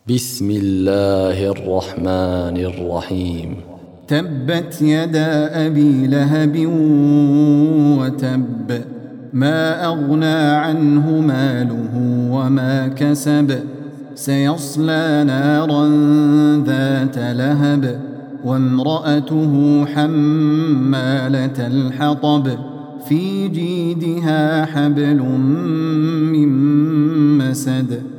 بسم الله الرحمن الرحيم. تبت يدا أبي لهب وتب، ما أغنى عنه ماله وما كسب، سيصلى نارا ذات لهب، وامرأته حمالة الحطب، في جيدها حبل من مسد.